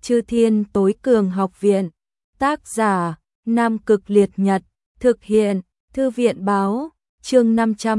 Chư Thiên Tối Cường Học Viện. Tác giả: Nam Cực Liệt Nhật. Thực hiện: Thư viện báo. Chương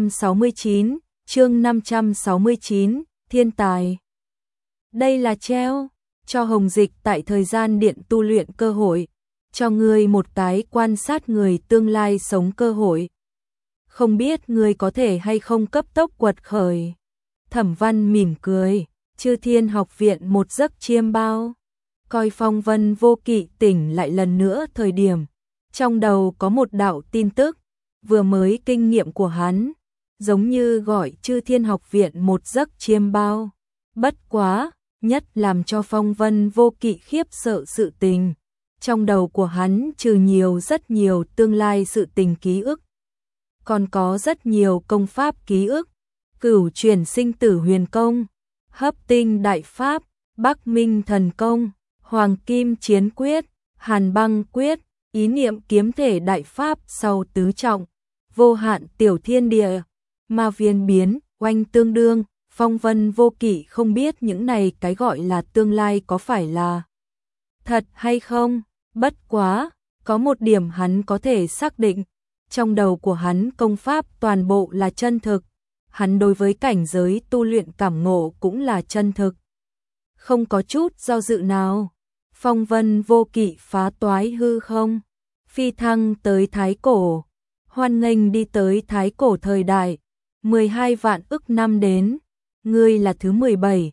569, Thiên tài. Đây là treo cho Hồng Dịch tại thời gian điện tu luyện cơ hội, cho ngươi một cái quan sát người tương lai sống cơ hội. Không biết ngươi có thể hay không cấp tốc quật khởi. Thẩm Văn mỉm cười, Chư Thiên Học Viện một giấc chiêm bao. Coi Phong Vân Vô Kỵ tỉnh lại lần nữa thời điểm, trong đầu có một đạo tin tức, vừa mới kinh nghiệm của hắn, giống như gọi Chư Thiên Học Viện một giấc chiêm bao. Bất quá, nhất làm cho Phong Vân Vô Kỵ khiếp sợ sự tình. Trong đầu của hắn trừ rất nhiều tương lai sự tình ký ức, còn có rất nhiều công pháp ký ức, Cửu Chuyển Sinh Tử Huyền Công, Hấp Tinh Đại Pháp, Bắc Minh Thần Công, Hoàng Kim Chiến Quyết, Hàn Băng Quyết, Ý Niệm Kiếm Thể Đại Pháp sau tứ trọng, Vô Hạn Tiểu Thiên Địa, Ma Viên Biến, Oanh Tương Đương. Phong Vân Vô Kỵ không biết những này cái gọi là tương lai có phải là thật hay không, bất quá, có một điểm hắn có thể xác định, trong đầu của hắn công pháp toàn bộ là chân thực, hắn đối với cảnh giới tu luyện cảm ngộ cũng là chân thực. Không có chút do dự nào, Phong Vân Vô Kỵ phá toái hư không, phi thăng tới Thái Cổ, hoan nghênh đi tới Thái Cổ thời đại, 12 vạn ức năm đến. Ngươi là thứ 17,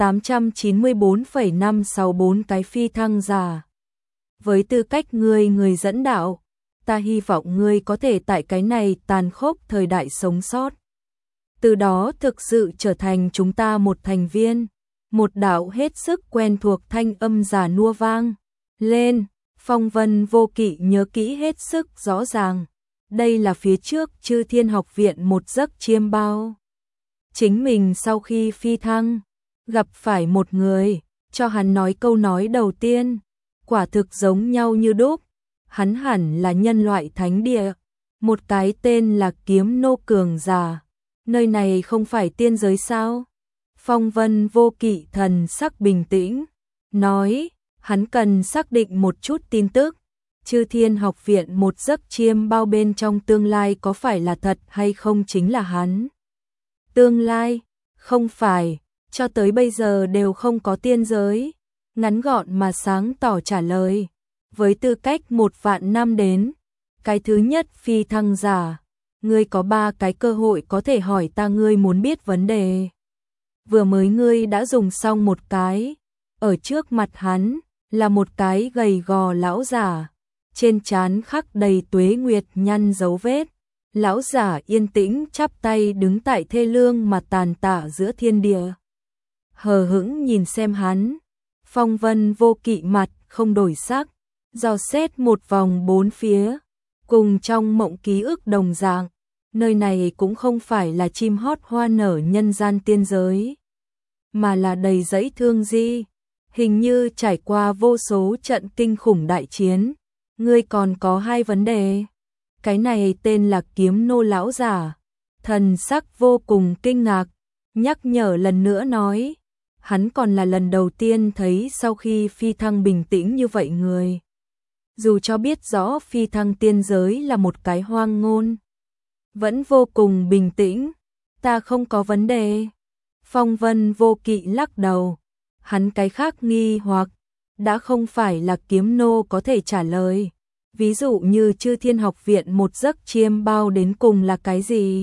894,564 cái phi thăng giả. Với tư cách người dẫn đạo, ta hy vọng ngươi có thể tại cái này tàn khốc thời đại sống sót. Từ đó thực sự trở thành chúng ta một thành viên, một đạo hết sức quen thuộc thanh âm giả nua vang lên. Phong Vân Vô Kỵ nhớ kỹ hết sức rõ ràng. Đây là phía trước Chư Thiên Học Viện một giấc chiêm bao. Chính mình sau khi phi thăng, gặp phải một người, cho hắn nói câu nói đầu tiên, quả thực giống nhau như đúc, hắn hẳn là nhân loại thánh địa, một cái tên là Kiếm Nô cường giả, nơi này không phải tiên giới sao? Phong Vân Vô Kỵ thần sắc bình tĩnh, nói, hắn cần xác định một chút tin tức, Chư Thiên Học Viện một giấc chiêm bao bên trong tương lai có phải là thật hay không chính là hắn. Tương lai, không phải, cho tới bây giờ đều không có tiên giới. Ngắn gọn mà sáng tỏ trả lời. Với tư cách 1 vạn năm đến, cái thứ nhất phi thăng giả, ngươi có 3 cái cơ hội có thể hỏi ta ngươi muốn biết vấn đề. Vừa mới ngươi đã dùng xong một cái, ở trước mặt hắn là một cái gầy gò lão giả, trên trán khắc đầy tuế nguyệt nhăn dấu vết. Lão giả yên tĩnh chắp tay đứng tại thê lương mà tàn tạ giữa thiên địa. Hờ hững nhìn xem hắn, Phong Vân Vô Kỵ mặt không đổi sắc, dò xét một vòng bốn phía, cùng trong mộng ký ức đồng dạng, nơi này cũng không phải là chim hót hoa nở nhân gian tiên giới, mà là đầy dẫy thương di, hình như trải qua vô số trận kinh khủng đại chiến. Ngươi còn có 2 vấn đề. Cái này tên là Kiếm Nô lão giả, thần sắc vô cùng kinh ngạc, nhắc nhở lần nữa nói, hắn còn là lần đầu tiên thấy sau khi phi thăng bình tĩnh như vậy người. Dù cho biết rõ phi thăng tiên giới là một cái hoang ngôn, vẫn vô cùng bình tĩnh, ta không có vấn đề. Phong Vân Vô Kỵ lắc đầu, hắn cái khác nghi hoặc, đã không phải là Kiếm Nô có thể trả lời. Ví dụ như Chư Thiên Học Viện một giấc chiêm bao đến cùng là cái gì?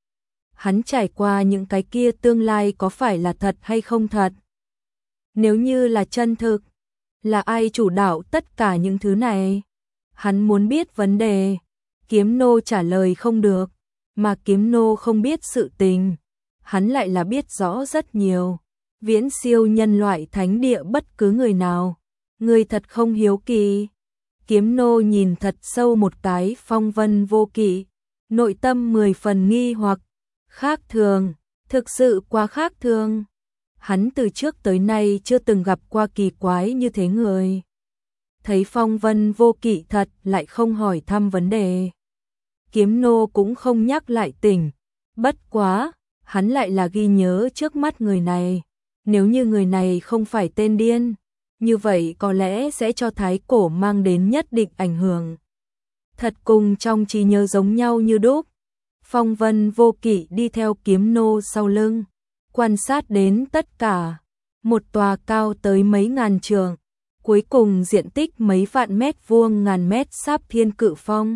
Hắn trải qua những cái kia tương lai có phải là thật hay không thật? Nếu như là chân thực, là ai chủ đạo tất cả những thứ này? Hắn muốn biết vấn đề, Kiếm Nô trả lời không được, mà Kiếm Nô không biết sự tình, hắn lại là biết rõ rất nhiều, viễn siêu nhân loại thánh địa bất cứ người nào. Người thật không hiếu kỳ. Kiếm Nô nhìn thật sâu một cái Phong Vân Vô Kỵ, nội tâm 10 phần nghi hoặc, khác thường, thực sự quá khác thường. Hắn từ trước tới nay chưa từng gặp qua kỳ quái như thế người. Thấy Phong Vân Vô Kỵ thật lại không hỏi thăm vấn đề. Kiếm Nô cũng không nhắc lại tỉnh, bất quá, hắn lại là ghi nhớ trước mắt người này. Nếu như người này không phải tên điên, như vậy có lẽ sẽ cho thái cổ mang đến nhất định ảnh hưởng. Thật cùng trong trí nhớ giống nhau như đúc. Phong Vân Vô Kỵ đi theo Kiếm Nô sau lưng, quan sát đến tất cả. Một tòa cao tới mấy ngàn trượng, cuối cùng diện tích mấy vạn mét vuông, ngàn mét Sáp Thiên Cự Phong.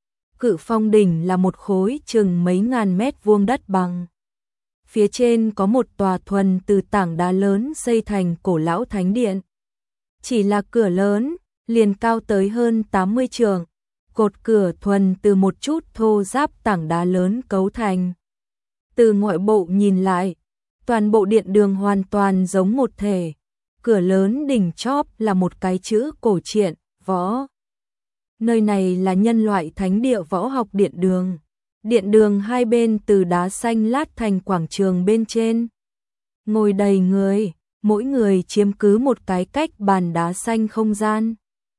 Cự Phong đỉnh là một khối chừng mấy ngàn mét vuông đất bằng. Phía trên có một tòa thuần từ tảng đá lớn xây thành cổ lão thánh điện. Chỉ là cửa lớn, liền cao tới hơn 80 trượng. Cột cửa thuần từ một chút thô ráp tảng đá lớn cấu thành. Từ ngoại bộ nhìn lại, toàn bộ điện đường hoàn toàn giống một thể. Cửa lớn đỉnh chóp là một cái chữ cổ truyện, võ. Nơi này là nhân loại thánh địa võ học điện đường. Điện đường hai bên từ đá xanh lát thành quảng trường bên trên. Ngồi đầy người, mỗi người chiếm cứ một cái cách bàn đá xanh không gian.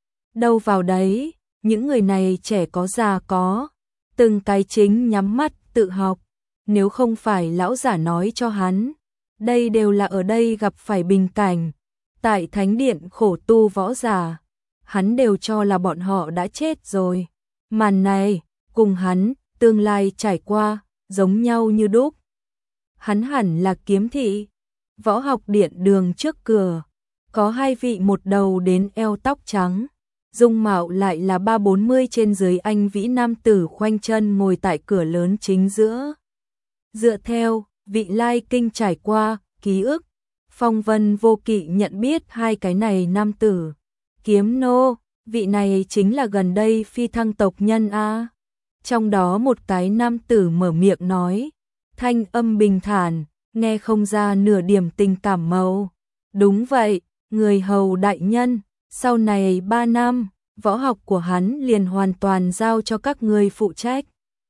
Đâu vào đấy, những người này trẻ có già có, từng cái chính nhắm mắt tự học, nếu không phải lão giả nói cho hắn, đây đều là ở đây gặp phải bình cảnh, tại thánh điện khổ tu võ giả, hắn đều cho là bọn họ đã chết rồi. Màn này, cùng hắn, tương lai trải qua, giống nhau như đúc. Hắn hẳn là Kiếm thị, võ học điện đường trước cửa, có hai vị một đầu đến eo tóc trắng. Dung mạo lại là 3-40 trên dưới anh vĩ nam tử khoanh chân ngồi tại cửa lớn chính giữa. Dựa theo, vị lai kinh trải qua, ký ức, Phong Vân Vô Kỵ nhận biết hai cái này nam tử. Kiếm Nô, vị này chính là gần đây phi thăng tộc nhân a. Trong đó một cái nam tử mở miệng nói, thanh âm bình thản, nghe không ra nửa điểm tình cảm màu. Đúng vậy, người hầu đại nhân. Sau này 3 năm, võ học của hắn liền hoàn toàn giao cho các ngươi phụ trách.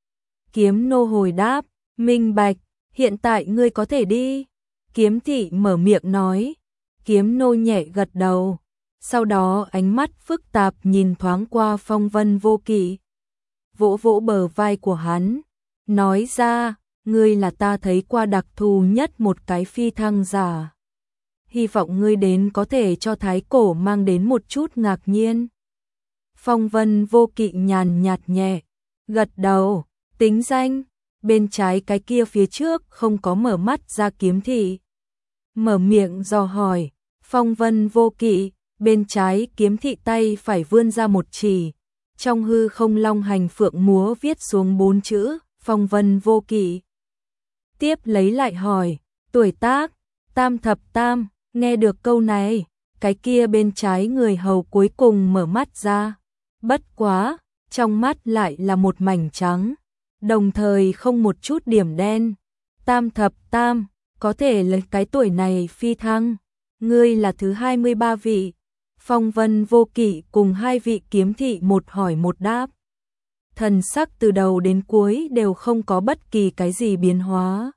Kiếm Nô hồi đáp, minh bạch, hiện tại ngươi có thể đi. Kiếm thị mở miệng nói. Kiếm Nô nhẹ gật đầu, sau đó ánh mắt phức tạp nhìn thoáng qua Phong Vân Vô Kỵ. Vỗ vỗ bờ vai của hắn, nói ra, ngươi là ta thấy qua đặc thù nhất một cái phi thăng giả. Hy vọng ngươi đến có thể cho thái cổ mang đến một chút ngạc nhiên. Phong Vân Vô Kỵ nhàn nhạt nhẹ, gật đầu, tính danh, bên trái cái kia phía trước không có mở mắt ra Kiếm thị. Mở miệng dò hỏi, Phong Vân Vô Kỵ, bên trái Kiếm thị tay phải vươn ra một chỉ, trong hư không long hành phượng múa viết xuống 4 chữ, Phong Vân Vô Kỵ. Tiếp lấy lại hỏi, tuổi tác, tam thập tam. Nghe được câu này, cái kia bên trái người hầu cuối cùng mở mắt ra. Bất quá, trong mắt lại là một mảnh trắng, đồng thời không một chút điểm đen. Tam thập tam, có thể là cái tuổi này phi thăng. Ngươi là thứ 23 vị. Phong Vân Vô Kỵ cùng hai vị Kiếm thị một hỏi một đáp. Thần sắc từ đầu đến cuối đều không có bất kỳ cái gì biến hóa.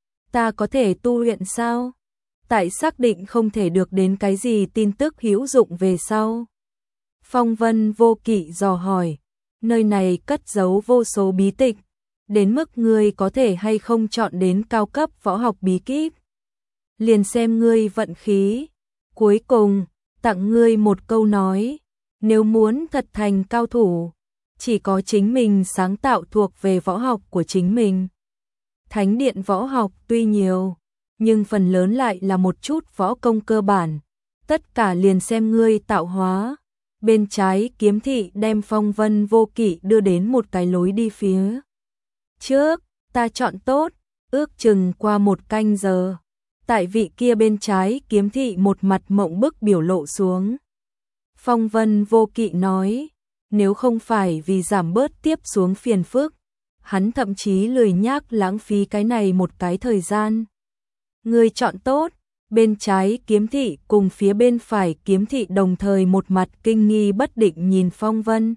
Ta có thể tu luyện sao? Tại xác định không thể được đến cái gì tin tức hữu dụng về sau. Phong Vân Vô Kỵ dò hỏi, nơi này cất giấu vô số bí tịch, đến mức ngươi có thể hay không chọn đến cao cấp võ học bí kíp. Liền xem ngươi vận khí. Cuối cùng, tặng ngươi một câu nói, nếu muốn thật thành cao thủ, chỉ có chính mình sáng tạo thuộc về võ học của chính mình. Thánh điện võ học tuy nhiều, nhưng phần lớn lại là một chút võ công cơ bản, tất cả liền xem ngươi tạo hóa. Bên trái Kiếm thị đem Phong Vân Vô Kỵ đưa đến một cái lối đi phía trước, ta chọn tốt, ước chừng qua 1 canh giờ. Tại vị kia bên trái Kiếm thị một mặt mộng bức biểu lộ xuống. Phong Vân Vô Kỵ nói, nếu không phải vì giảm bớt tiếp xuống phiền phức, hắn thậm chí lười nhác lãng phí cái này một cái thời gian. Người chọn tốt, bên trái Kiếm thị cùng phía bên phải Kiếm thị đồng thời một mặt kinh nghi bất định nhìn Phong Vân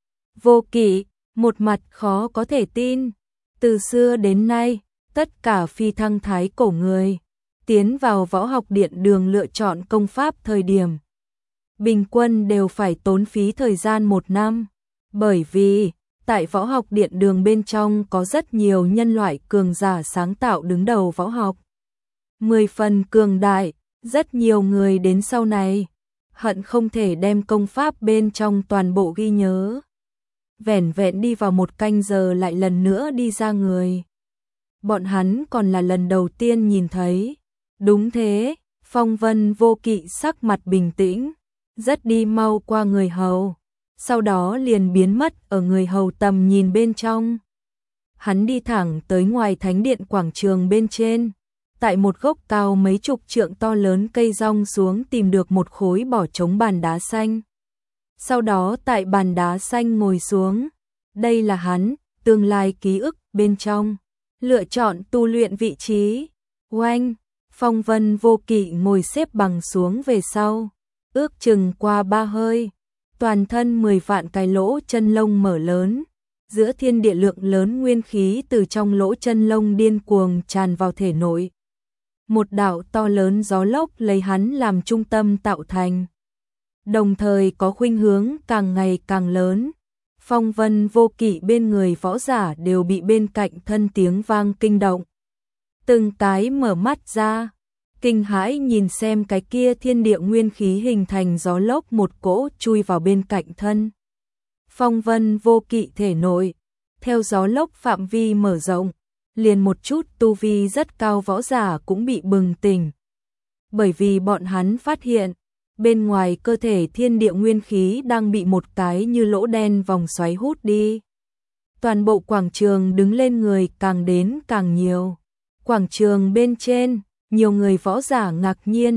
Vô Kỵ, một mặt khó có thể tin. Từ xưa đến nay, tất cả phi thăng thái cổ người tiến vào võ học điện đường lựa chọn công pháp thời điểm bình quân đều phải tốn phí thời gian 1 năm, bởi vì tại võ học điện đường bên trong có rất nhiều nhân loại cường giả sáng tạo đứng đầu võ học. 10 phần cường đại, rất nhiều người đến sau này hận không thể đem công pháp bên trong toàn bộ ghi nhớ. Vẻn vẹn đi vào 1 canh giờ lại lần nữa đi ra người. Bọn hắn còn là lần đầu tiên nhìn thấy. Đúng thế, Phong Vân Vô Kỵ sắc mặt bình tĩnh, rất đi mau qua người hầu, sau đó liền biến mất ở người hầu tầm nhìn bên trong. Hắn đi thẳng tới ngoài thánh điện quảng trường bên trên, tại một gốc cao mấy chục trượng to lớn cây rong xuống tìm được một khối bỏ trống bàn đá xanh. Sau đó tại bàn đá xanh ngồi xuống, đây là hắn, tương lai ký ức bên trong, lựa chọn tu luyện vị trí. Oanh, Phong Vân Vô Kỵ ngồi xếp bằng xuống về sau, ước chừng qua 3 hơi, toàn thân 10 vạn cái lỗ chân lông mở lớn, giữa thiên địa lượng lớn nguyên khí từ trong lỗ chân lông điên cuồng tràn vào thể nội. Một đạo to lớn gió lốc lấy hắn làm trung tâm tạo thành, đồng thời có khuynh hướng càng ngày càng lớn. Phong Vân Vô Kỵ bên người võ giả đều bị bên cạnh thân tiếng vang kinh động. Từng cái mở mắt ra, kinh hãi nhìn xem cái kia thiên địa nguyên khí hình thành gió lốc một cỗ chui vào bên cạnh thân. Phong Vân Vô Kỵ thể nội, theo gió lốc phạm vi mở rộng, liền một chút tu vi rất cao võ giả cũng bị bừng tỉnh. Bởi vì bọn hắn phát hiện, bên ngoài cơ thể thiên địa nguyên khí đang bị một cái như lỗ đen vòng xoáy hút đi. Toàn bộ quảng trường đứng lên người càng đến càng nhiều. Quảng trường bên trên, nhiều người võ giả ngạc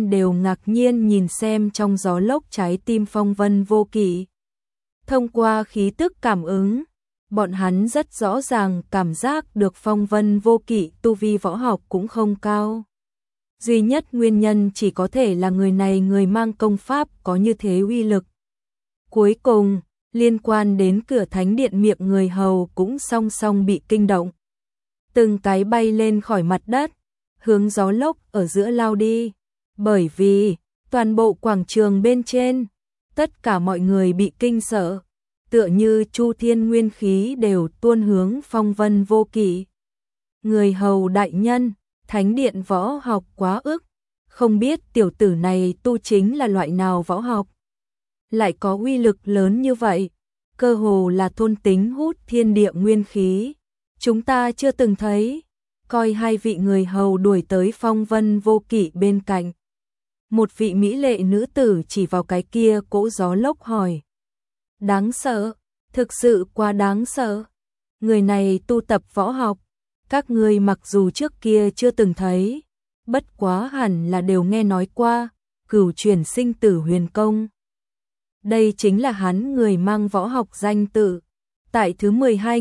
nhiên nhìn xem trong gió lốc trái tim Phong Vân Vô Kỵ. Thông qua khí tức cảm ứng, bọn hắn rất rõ ràng cảm giác được Phong Vân Vô Kỵ tu vi võ học cũng không cao. Duy nhất nguyên nhân chỉ có thể là người này người mang công pháp có như thế uy lực. Cuối cùng, liên quan đến cửa thánh điện miệng người hầu cũng song song bị kinh động. Từng cái bay lên khỏi mặt đất, hướng gió lốc ở giữa lao đi. Bởi vì, toàn bộ quảng trường bên trên, tất cả mọi người bị kinh sợ, tựa như chu thiên nguyên khí đều tuôn hướng Phong Vân Vô Kỵ. Người hầu đại nhân, thánh điện võ học quá ức, không biết tiểu tử này tu chính là loại nào võ học. Lại có uy lực lớn như vậy, cơ hồ là thôn tính hút thiên địa nguyên khí. Chúng ta chưa từng thấy. Coi 2 vị người hầu đuổi tới Phong Vân Vô Kỵ bên cạnh. Một vị mỹ lệ nữ tử chỉ vào cái kia cỗ gió lốc hỏi. Đáng sợ, thực sự quá đáng sợ. Người này tu tập võ học, các ngươi mặc dù trước kia chưa từng thấy, bất quá hẳn là đều nghe nói qua, Cửu Chuyển Sinh Tử Huyền Công. Đây chính là hắn người mang võ học danh tự, tại thứ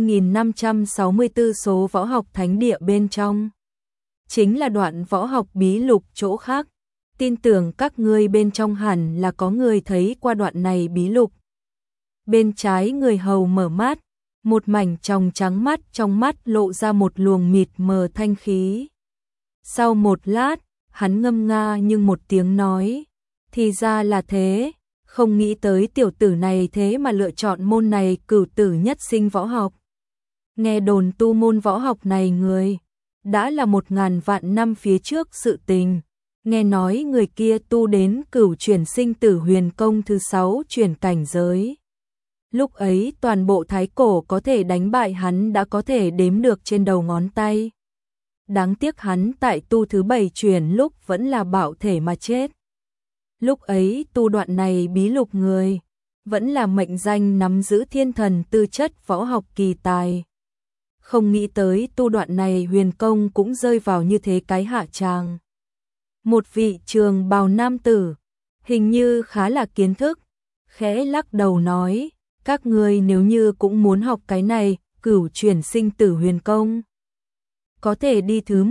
12.564 số võ học thánh địa bên trong. Chính là đoạn võ học bí lục chỗ khác, tin tưởng các ngươi bên trong hẳn là có người thấy qua đoạn này bí lục. Bên trái người hầu mở mắt, một mảnh tròng trắng mắt trong mắt lộ ra một luồng mịt mờ thanh khí. Sau một lát, hắn ngâm nga nhưng một tiếng nói, thì ra là thế, không nghĩ tới tiểu tử này thế mà lựa chọn môn này cửu tử nhất sinh võ học. Nghe đồn tu môn võ học này người, đã là 1000 vạn năm phía trước sự tình. Nghe nói người kia tu đến Cửu Chuyển Sinh Tử Huyền Công thứ 6 chuyển cảnh giới. Lúc ấy toàn bộ thái cổ có thể đánh bại hắn đã có thể đếm được trên đầu ngón tay. Đáng tiếc hắn tại tu thứ 7 chuyển lúc vẫn là bạo thể mà chết. Lúc ấy tu đoạn này bí lục người, vẫn là mệnh danh nắm giữ thiên thần tư chất võ học kỳ tài. Không nghĩ tới tu đoạn này huyền công cũng rơi vào như thế cái hạ tràng. Một vị trường bào nam tử, hình như khá là kiến thức, khẽ lắc đầu nói, các ngươi nếu như cũng muốn học cái này, Cửu Chuyển Sinh Tử Huyền Công, có thể đi thứ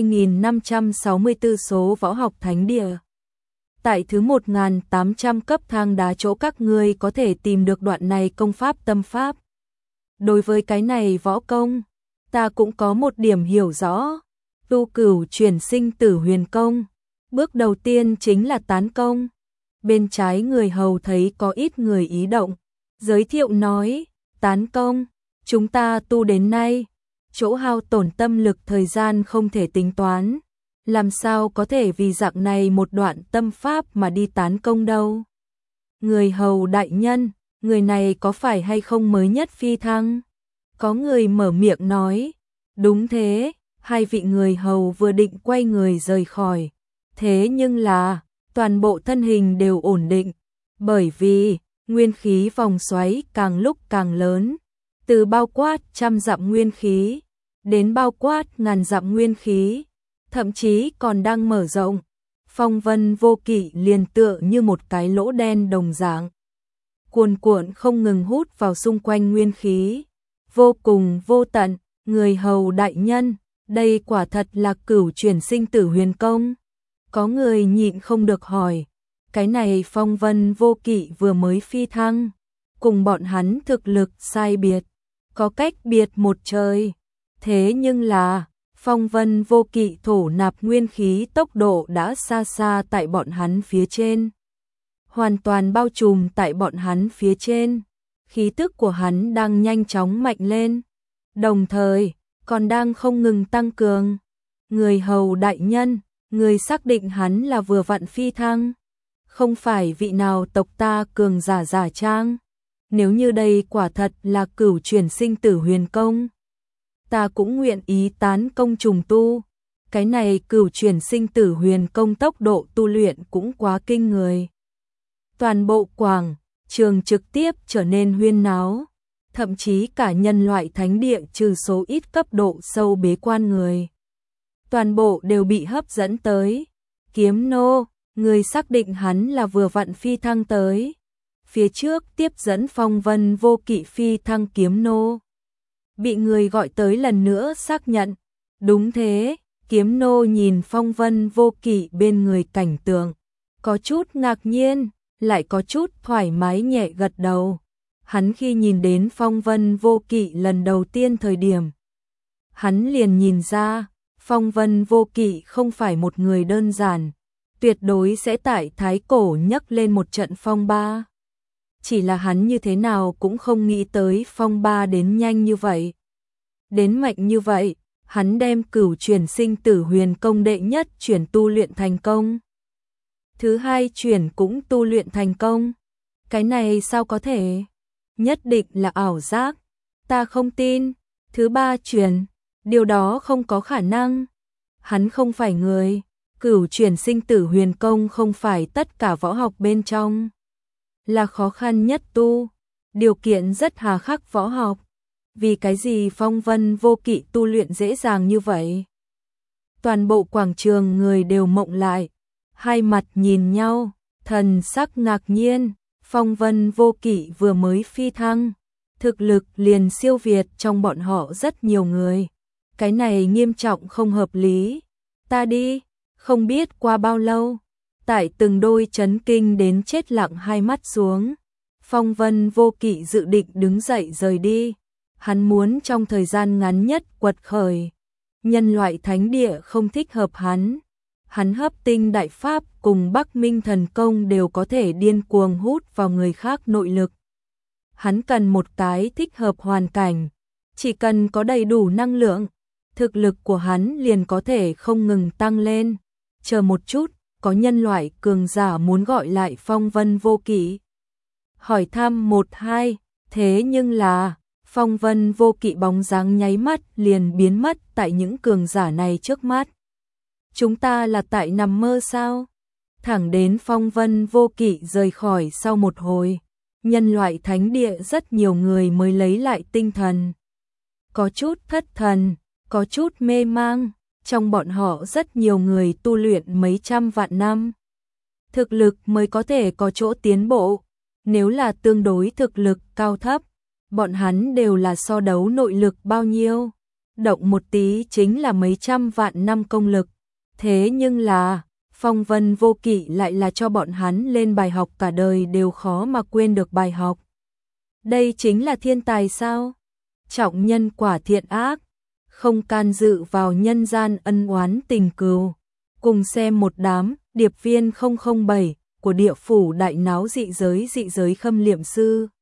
12.564 số võ học thánh địa. Tại thứ 1.800 cấp thang đá chỗ các ngươi có thể tìm được đoạn này công pháp tâm pháp. Đối với cái này võ công, ta cũng có một điểm hiểu rõ. Tu Cửu Chuyển Sinh Tử Huyền Công, bước đầu tiên chính là tán công. Bên trái người hầu thấy có ít người ý động, giới thiệu nói, tán công, chúng ta tu đến nay, chỗ hao tổn tâm lực thời gian không thể tính toán. Làm sao có thể vì dạng này một đoạn tâm pháp mà đi tán công đâu. Người hầu đại nhân, người này có phải hay không mới nhất phi thăng? Có người mở miệng nói, đúng thế, hai vị người hầu vừa định quay người rời khỏi. Thế nhưng là, toàn bộ thân hình đều ổn định, bởi vì nguyên khí vòng xoáy càng lúc càng lớn, từ bao quát trăm dặm nguyên khí, đến bao quát ngàn dặm nguyên khí, thậm chí còn đang mở rộng. Phong vân vô kỵ liền tựa như một cái lỗ đen đồng dạng, cuồn cuộn không ngừng hút vào xung quanh nguyên khí, vô cùng vô tận. Người hầu đại nhân, đây quả thật là cửu chuyển sinh tử huyền công. Có người nhịn không được hỏi, cái này phong vân vô kỵ vừa mới phi thăng, cùng bọn hắn thực lực sai biệt, có cách biệt một trời. Thế nhưng là, phong vân vô kỵ thổ nạp nguyên khí tốc độ đã xa xa tại bọn hắn phía trên. Hoàn toàn bao trùm tại bọn hắn phía trên. Khí tức của hắn đang nhanh chóng mạnh lên, đồng thời còn đang không ngừng tăng cường. Người hầu đại nhân, người xác định hắn là vừa vặn phi thăng, không phải vị nào tộc ta cường giả giả trang. Nếu như đây quả thật là cửu chuyển sinh tử huyền công, ta cũng nguyện ý tán công trùng tu. Cái này cửu chuyển sinh tử huyền công tốc độ tu luyện cũng quá kinh người. Toàn bộ quảng trường trực tiếp trở nên huyên náo, thậm chí cả nhân loại thánh địa trừ số ít cấp độ sâu bế quan người, toàn bộ đều bị hấp dẫn tới. Kiếm nô, người xác định hắn là vừa vặn phi thăng tới. Phía trước tiếp dẫn phong vân vô kỵ phi thăng kiếm nô, bị người gọi tới lần nữa xác nhận. Đúng thế, kiếm nô nhìn phong vân vô kỵ bên người cảnh tượng, có chút ngạc nhiên, lại có chút thoải mái nhẹ gật đầu. Hắn khi nhìn đến phong vân vô kỵ lần đầu tiên thời điểm, hắn liền nhìn ra, phong vân vô kỵ không phải một người đơn giản, tuyệt đối sẽ tại thái cổ nhấc lên một trận phong ba. Chỉ là hắn như thế nào cũng không nghĩ tới phong ba đến nhanh như vậy, đến mạnh như vậy. Hắn đem cửu chuyển sinh tử huyền công đệ nhất chuyển tu luyện thành công, thứ hai chuyển cũng tu luyện thành công. Cái này sao có thể? Nhất định là ảo giác, ta không tin. Thứ ba chuyển, điều đó không có khả năng. Hắn không phải người. Cửu chuyển sinh tử huyền công không phải tất cả võ học bên trong là khó khăn nhất tu, điều kiện rất hà khắc võ học. Vì cái gì phong vân vô kỵ tu luyện dễ dàng như vậy? Toàn bộ quảng trường người đều mộng lại, hai mặt nhìn nhau, thần sắc ngạc nhiên. Phong vân vô kỵ vừa mới phi thăng, thực lực liền siêu việt trong bọn họ rất nhiều người. Cái này nghiêm trọng không hợp lý. Ta đi. Không biết qua bao lâu, tại từng đôi chấn kinh đến chết lặng hai mắt xuống, phong vân vô kỵ dự định đứng dậy rời đi. Hắn muốn trong thời gian ngắn nhất quật khởi. Nhân loại thánh địa không thích hợp hắn. Hắn hấp tinh đại pháp cùng Bắc Minh thần công đều có thể điên cuồng hút vào người khác nội lực. Hắn cần một cái thích hợp hoàn cảnh. Chỉ cần có đầy đủ năng lượng, thực lực của hắn liền có thể không ngừng tăng lên. Chờ một chút, có nhân loại cường giả muốn gọi lại phong vân vô kỵ. Hỏi thăm 1-2, thế nhưng là phong vân vô kỵ bóng dáng nháy mắt liền biến mất tại những cường giả này trước mắt. Chúng ta là tại nằm mơ sao? Thẳng đến phong vân vô kỵ rời khỏi sau một hồi, nhân loại thánh địa rất nhiều người mới lấy lại tinh thần. Có chút thất thần, có chút mê mang, trong bọn họ rất nhiều người tu luyện mấy trăm vạn năm. Thực lực mới có thể có chỗ tiến bộ, nếu là tương đối thực lực cao thấp, bọn hắn đều là so đấu nội lực bao nhiêu, động một tí chính là mấy trăm vạn năm công lực. Thế nhưng là, phong vân vô kỵ lại là cho bọn hắn lên bài học cả đời đều khó mà quên được bài học. Đây chính là thiên tài sao? Trọng nhân quả thiện ác, không can dự vào nhân gian ân oán tình cừu. Cùng xem một đám điệp viên 007 của địa phủ đại náo dị giới khâm liệm sư.